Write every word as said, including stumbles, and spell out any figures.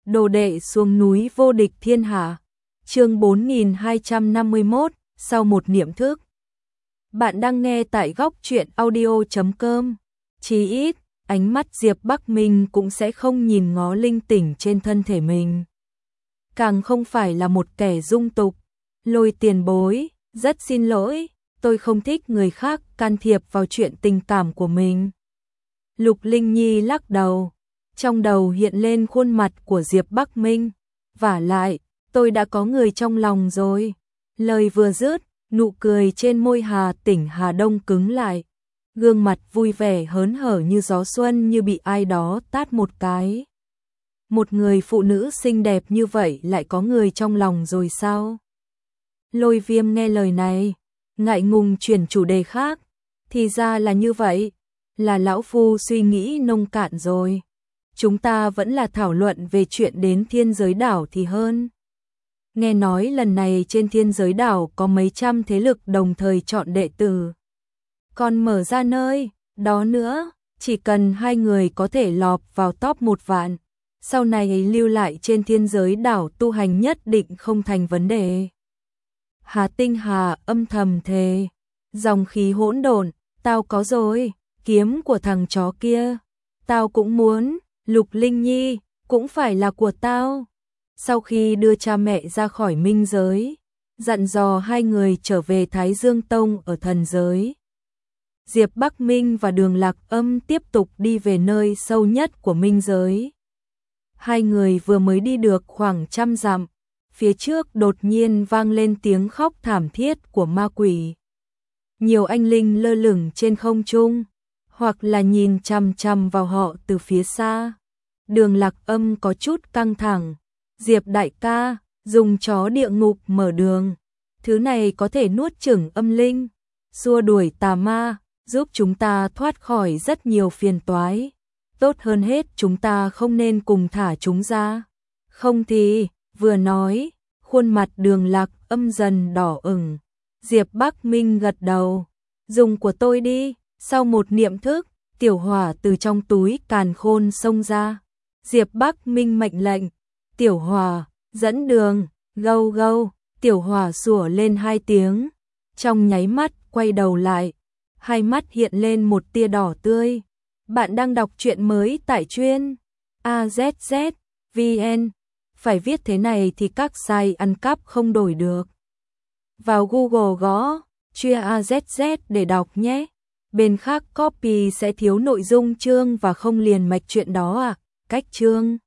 Đồ đệ xuống núi vô địch thiên hạ. Chương bốn nghìn hai trăm năm mươi mốt, sau một niệm thức. Bạn đang nghe tại góc truyện audio chấm com. Chí ít, ánh mắt Diệp Bắc Minh cũng sẽ không nhìn ngó linh tỉnh trên thân thể mình. Càng không phải là một kẻ dung tục. Lôi tiền bối, rất xin lỗi, tôi không thích người khác can thiệp vào chuyện tình cảm của mình. Lục Linh Nhi lắc đầu. Trong đầu hiện lên khuôn mặt của Diệp Bắc Minh. Vả lại, tôi đã có người trong lòng rồi. Lời vừa dứt, nụ cười trên môi Hà Tỉnh Hà Đông cứng lại. Gương mặt vui vẻ hớn hở như gió xuân như bị ai đó tát một cái. Một người phụ nữ xinh đẹp như vậy lại có người trong lòng rồi sao? Lôi Viêm nghe lời này, ngại ngùng chuyển chủ đề khác. Thì ra là như vậy, là lão phu suy nghĩ nông cạn rồi. Chúng ta vẫn là thảo luận về chuyện đến thiên giới đảo thì hơn. Nghe nói lần này trên thiên giới đảo có mấy trăm thế lực đồng thời chọn đệ tử. Còn mở ra nơi, đó nữa, chỉ cần hai người có thể lọp vào top một vạn. Sau này lưu lại trên thiên giới đảo tu hành nhất định không thành vấn đề. Hà Tinh Hà âm thầm thề. Dòng khí hỗn độn, tao có rồi, kiếm của thằng chó kia. Tao cũng muốn. Lục Linh Nhi, cũng phải là của tao. Sau khi đưa cha mẹ ra khỏi minh giới, dặn dò hai người trở về Thái Dương Tông ở thần giới. Diệp Bắc Minh và Đường Lạc Âm tiếp tục đi về nơi sâu nhất của minh giới. Hai người vừa mới đi được khoảng trăm dặm, phía trước đột nhiên vang lên tiếng khóc thảm thiết của ma quỷ. Nhiều anh linh lơ lửng trên không trung, hoặc là nhìn chằm chằm vào họ từ phía xa. Đường Lạc Âm có chút căng thẳng. Diệp đại ca, dùng chó địa ngục mở đường. Thứ này có thể nuốt chửng âm linh, xua đuổi tà ma, giúp chúng ta thoát khỏi rất nhiều phiền toái. Tốt hơn hết chúng ta không nên cùng thả chúng ra. Không thì, vừa nói, khuôn mặt Đường Lạc Âm dần đỏ ửng. Diệp Bắc Minh gật đầu. Dùng của tôi đi. Sau một niệm thức, tiểu hỏa từ trong túi càn khôn xông ra. Diệp Bắc Minh mệnh lệnh. Tiểu hỏa, dẫn đường, gâu gâu. Tiểu hỏa sủa lên hai tiếng. Trong nháy mắt quay đầu lại. Hai mắt hiện lên một tia đỏ tươi. Bạn đang đọc truyện mới tại chuyên a zét zét vê en. Phải viết thế này thì các site ăn cắp không đổi được. Vào Google gõ chuyên a zét zét để đọc nhé. Bên khác copy sẽ thiếu nội dung chương và không liền mạch chuyện đó à. Cách chương